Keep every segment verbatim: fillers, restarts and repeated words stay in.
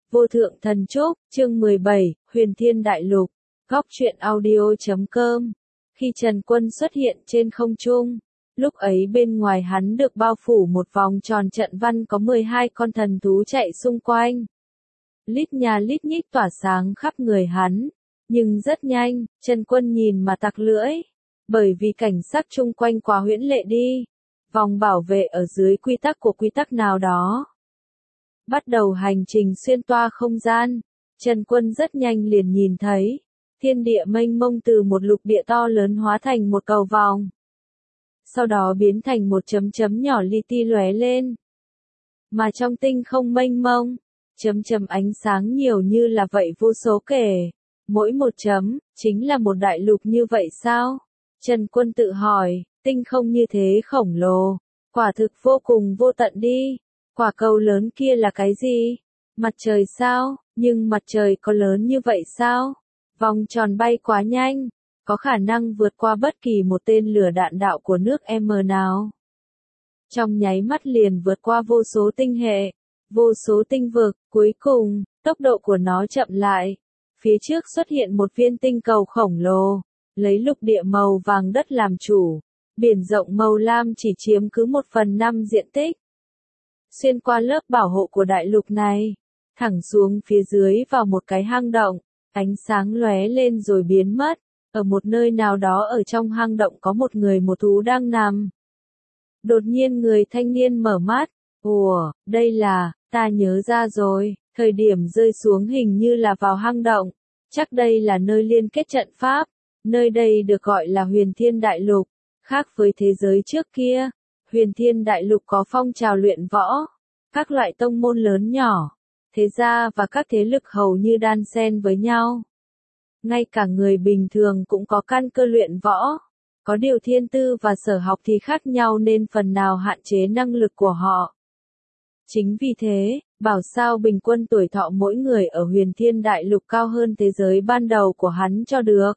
Vô thượng thần trúc, chương mười bảy, Huyền Thiên Đại Lục, góc truyện audio chấm com. Khi Trần Quân xuất hiện trên không trung, lúc ấy bên ngoài hắn được bao phủ một vòng tròn trận văn có mười hai con thần thú chạy xung quanh. Lít nhà lít nhít tỏa sáng khắp người hắn, nhưng rất nhanh, Trần Quân nhìn mà tặc lưỡi, bởi vì cảnh sắc chung quanh quá huyễn lệ đi. Vòng bảo vệ ở dưới quy tắc của quy tắc nào đó. Bắt đầu hành trình xuyên toa không gian, Trần Quân rất nhanh liền nhìn thấy, thiên địa mênh mông từ một lục địa to lớn hóa thành một cầu vòng. Sau đó biến thành một chấm chấm nhỏ li ti lóe lên. Mà trong tinh không mênh mông, chấm chấm ánh sáng nhiều như là vậy vô số kể. Mỗi một chấm, chính là một đại lục như vậy sao? Trần Quân tự hỏi, tinh không như thế khổng lồ, quả thực vô cùng vô tận đi. Quả cầu lớn kia là cái gì? Mặt trời sao? Nhưng mặt trời có lớn như vậy sao? Vòng tròn bay quá nhanh, có khả năng vượt qua bất kỳ một tên lửa đạn đạo của nước M nào. Trong nháy mắt liền vượt qua vô số tinh hệ, vô số tinh vực, cuối cùng, tốc độ của nó chậm lại. Phía trước xuất hiện một viên tinh cầu khổng lồ, lấy lục địa màu vàng đất làm chủ, biển rộng màu lam chỉ chiếm cứ một phần năm diện tích. Xuyên qua lớp bảo hộ của đại lục này, thẳng xuống phía dưới vào một cái hang động, ánh sáng lóe lên rồi biến mất. Ở một nơi nào đó ở trong hang động có một người một thú đang nằm. Đột nhiên người thanh niên mở mắt, ủa, đây là, ta nhớ ra rồi, thời điểm rơi xuống hình như là vào hang động, chắc đây là nơi liên kết trận pháp, nơi đây được gọi là Huyền Thiên Đại Lục, khác với thế giới trước kia. Huyền Thiên Đại Lục có phong trào luyện võ, các loại tông môn lớn nhỏ, thế gia và các thế lực hầu như đan xen với nhau. Ngay cả người bình thường cũng có căn cơ luyện võ, có điều thiên tư và sở học thì khác nhau nên phần nào hạn chế năng lực của họ. Chính vì thế, bảo sao bình quân tuổi thọ mỗi người ở Huyền Thiên Đại Lục cao hơn thế giới ban đầu của hắn cho được.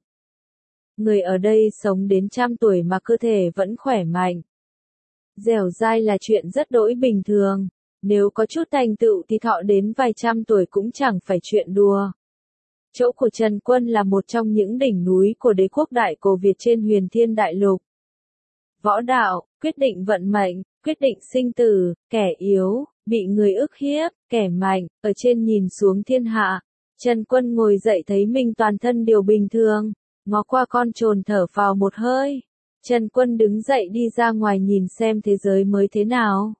Người ở đây sống đến trăm tuổi mà cơ thể vẫn khỏe mạnh. Dẻo dai là chuyện rất đỗi bình thường, nếu có chút thành tựu thì thọ đến vài trăm tuổi cũng chẳng phải chuyện đùa. Chỗ của Trần Quân là một trong những đỉnh núi của đế quốc Đại Cổ Việt trên Huyền Thiên Đại Lục. Võ đạo, quyết định vận mệnh, quyết định sinh tử, kẻ yếu, bị người ức hiếp, kẻ mạnh, ở trên nhìn xuống thiên hạ. Trần Quân ngồi dậy thấy mình toàn thân đều bình thường, ngó qua con trồn thở phào một hơi. Trần Quân đứng dậy đi ra ngoài nhìn xem thế giới mới thế nào.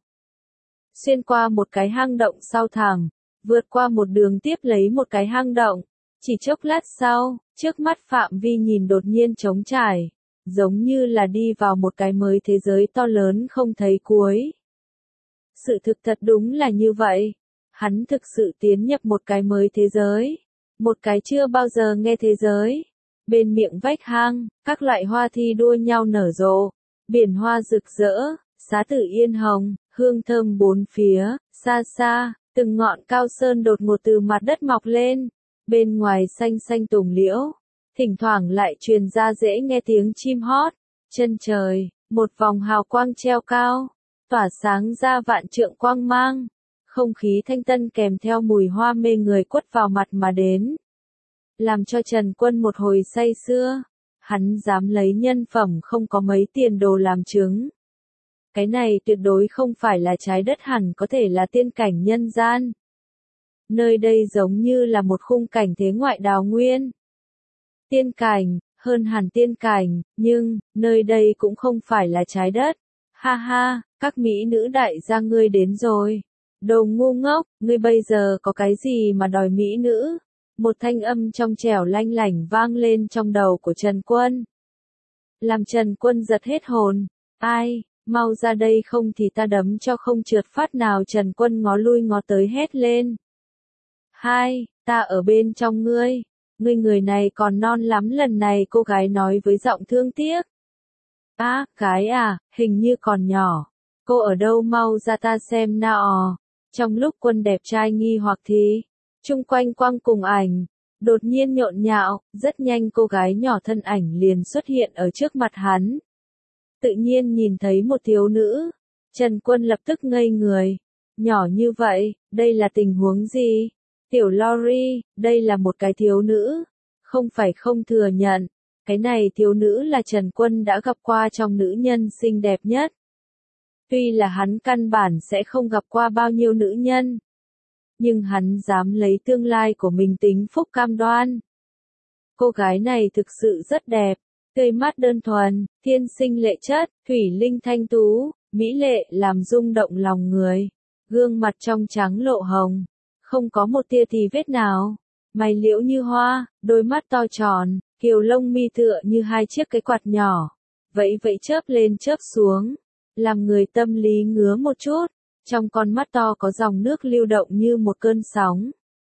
Xuyên qua một cái hang động sau thẳng, vượt qua một đường tiếp lấy một cái hang động. Chỉ chốc lát sau, trước mắt phạm vi nhìn đột nhiên trống trải, giống như là đi vào một cái mới thế giới to lớn không thấy cuối. Sự thực thật đúng là như vậy. Hắn thực sự tiến nhập một cái mới thế giới, một cái chưa bao giờ nghe thế giới. Bên miệng vách hang, các loại hoa thi đua nhau nở rộ, biển hoa rực rỡ, xá tử yên hồng, hương thơm bốn phía, xa xa, từng ngọn cao sơn đột ngột từ mặt đất mọc lên, bên ngoài xanh xanh tùng liễu, thỉnh thoảng lại truyền ra dễ nghe tiếng chim hót, chân trời, một vòng hào quang treo cao, tỏa sáng ra vạn trượng quang mang, không khí thanh tân kèm theo mùi hoa mê người quất vào mặt mà đến. Làm cho Trần Quân một hồi say sưa, hắn dám lấy nhân phẩm không có mấy tiền đồ làm chứng. Cái này tuyệt đối không phải là trái đất hẳn có thể là tiên cảnh nhân gian. Nơi đây giống như là một khung cảnh thế ngoại đào nguyên. Tiên cảnh, hơn hẳn tiên cảnh, nhưng, nơi đây cũng không phải là trái đất. Ha ha, các mỹ nữ đại gia ngươi đến rồi. Đồ ngu ngốc, ngươi bây giờ có cái gì mà đòi mỹ nữ? Một thanh âm trong trẻo lanh lảnh vang lên trong đầu của Trần Quân. Làm Trần Quân giật hết hồn. Ai, mau ra đây không thì ta đấm cho không trượt phát nào. Trần Quân ngó lui ngó tới hét lên. Hai, ta ở bên trong ngươi. Ngươi người này còn non lắm. Lần này cô gái nói với giọng thương tiếc. Á, gái à, hình như còn nhỏ. Cô ở đâu mau ra ta xem nào. Trong lúc Quân đẹp trai nghi hoặc thì chung quanh quang cùng ảnh, đột nhiên nhộn nhạo, rất nhanh cô gái nhỏ thân ảnh liền xuất hiện ở trước mặt hắn. Tự nhiên nhìn thấy một thiếu nữ, Trần Quân lập tức ngây người. Nhỏ như vậy, đây là tình huống gì? Tiểu Lori, đây là một cái thiếu nữ. Không phải không thừa nhận. Cái này thiếu nữ là Trần Quân đã gặp qua trong nữ nhân xinh đẹp nhất. Tuy là hắn căn bản sẽ không gặp qua bao nhiêu nữ nhân. Nhưng hắn dám lấy tương lai của mình tính phúc cam đoan. Cô gái này thực sự rất đẹp, tươi mắt đơn thuần, thiên sinh lệ chất, thủy linh thanh tú, mỹ lệ làm rung động lòng người. Gương mặt trong trắng lộ hồng, không có một tia tì vết nào. Mày liễu như hoa, đôi mắt to tròn, kiều lông mi tựa như hai chiếc cái quạt nhỏ. Vẫy vẫy chớp lên chớp xuống, làm người tâm lý ngứa một chút. Trong con mắt to có dòng nước lưu động như một cơn sóng.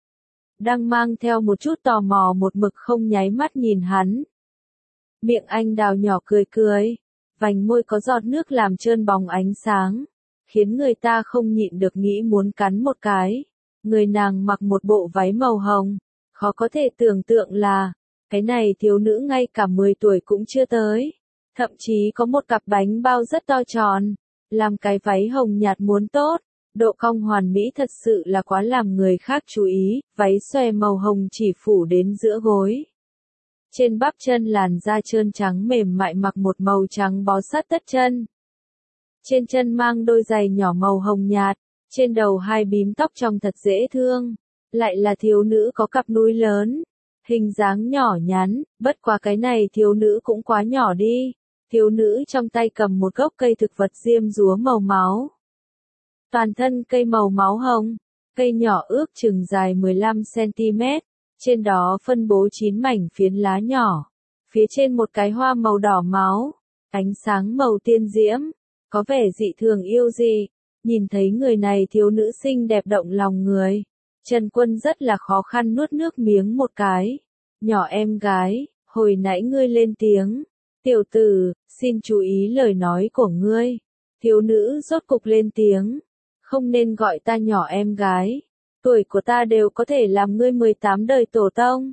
Đang mang theo một chút tò mò một mực không nháy mắt nhìn hắn. Miệng anh đào nhỏ cười cười, vành môi có giọt nước làm trơn bóng ánh sáng, khiến người ta không nhịn được nghĩ muốn cắn một cái. Người nàng mặc một bộ váy màu hồng, khó có thể tưởng tượng là, cái này thiếu nữ ngay cả mười tuổi cũng chưa tới. Thậm chí có một cặp bánh bao rất to tròn, làm cái váy hồng nhạt muốn tốt. Độ cong hoàn mỹ thật sự là quá làm người khác chú ý, váy xòe màu hồng chỉ phủ đến giữa gối. Trên bắp chân làn da trơn trắng mềm mại mặc một màu trắng bó sát tất chân. Trên chân mang đôi giày nhỏ màu hồng nhạt, trên đầu hai bím tóc trông thật dễ thương. Lại là thiếu nữ có cặp núi lớn, hình dáng nhỏ nhắn, bất quá cái này thiếu nữ cũng quá nhỏ đi. Thiếu nữ trong tay cầm một gốc cây thực vật diêm dúa màu máu. Toàn thân cây màu máu hồng, cây nhỏ ước chừng dài mười lăm xăng-ti-mét, trên đó phân bố chín mảnh phiến lá nhỏ, phía trên một cái hoa màu đỏ máu, ánh sáng màu tiên diễm, có vẻ dị thường yêu dị. Nhìn thấy người này thiếu nữ xinh đẹp động lòng người, Trần Quân rất là khó khăn nuốt nước miếng một cái. Nhỏ em gái, hồi nãy ngươi lên tiếng, tiểu tử, xin chú ý lời nói của ngươi. Thiếu nữ rốt cục lên tiếng. Không nên gọi ta nhỏ em gái. Tuổi của ta đều có thể làm ngươi mười tám đời tổ tông.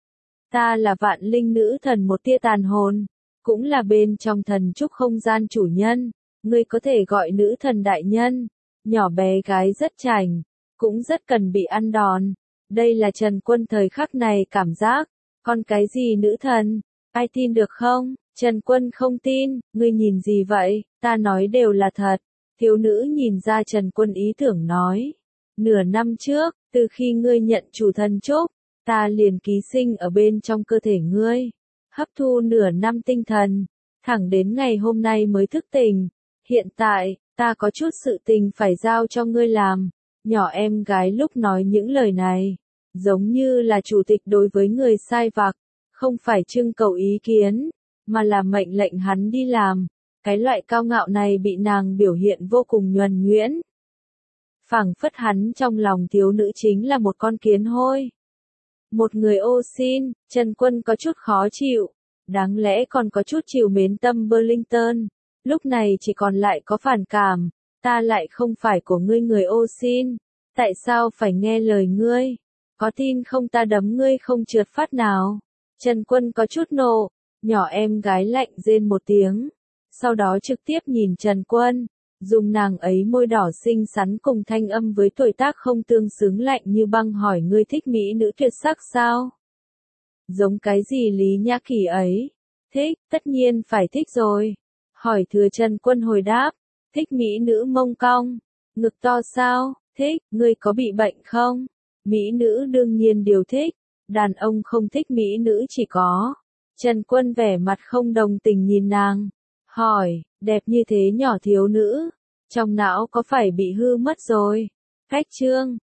Ta là vạn linh nữ thần một tia tàn hồn. Cũng là bên trong thần trúc không gian chủ nhân. Ngươi có thể gọi nữ thần đại nhân. Nhỏ bé gái rất chảnh. Cũng rất cần bị ăn đòn. Đây là Trần Quân thời khắc này cảm giác. Con cái gì nữ thần? Ai tin được không? Trần Quân không tin. Ngươi nhìn gì vậy? Ta nói đều là thật. Thiếu nữ nhìn ra Trần Quân ý tưởng nói. Nửa năm trước, từ khi ngươi nhận chủ thần trúc, ta liền ký sinh ở bên trong cơ thể ngươi. Hấp thu nửa năm tinh thần. Thẳng đến ngày hôm nay mới thức tỉnh. Hiện tại, ta có chút sự tình phải giao cho ngươi làm. Nhỏ em gái lúc nói những lời này. Giống như là chủ tịch đối với người sai vặt. Không phải trưng cầu ý kiến, mà là mệnh lệnh hắn đi làm. Cái loại cao ngạo này bị nàng biểu hiện vô cùng nhuần nhuyễn. Phảng phất hắn trong lòng thiếu nữ chính là một con kiến hôi. Một người ô xin, Trần Quân có chút khó chịu. Đáng lẽ còn có chút chiều mến tâm Burlington. Lúc này chỉ còn lại có phản cảm. Ta lại không phải của ngươi người ô xin. Tại sao phải nghe lời ngươi? Có tin không ta đấm ngươi không trượt phát nào? Trần Quân có chút nộ. Nhỏ em gái lạnh rên một tiếng. Sau đó trực tiếp nhìn Trần Quân, dùng nàng ấy môi đỏ xinh xắn cùng thanh âm với tuổi tác không tương xứng lạnh như băng hỏi ngươi thích mỹ nữ tuyệt sắc sao? Giống cái gì Lý Nhã Kỳ ấy? Thích, tất nhiên phải thích rồi. Hỏi thừa Trần Quân hồi đáp, thích mỹ nữ mông cong, ngực to sao? Thích, ngươi có bị bệnh không? Mỹ nữ đương nhiên đều thích, đàn ông không thích mỹ nữ chỉ có. Trần Quân vẻ mặt không đồng tình nhìn nàng. Hỏi, đẹp như thế nhỏ thiếu nữ, trong não có phải bị hư mất rồi? Cách chương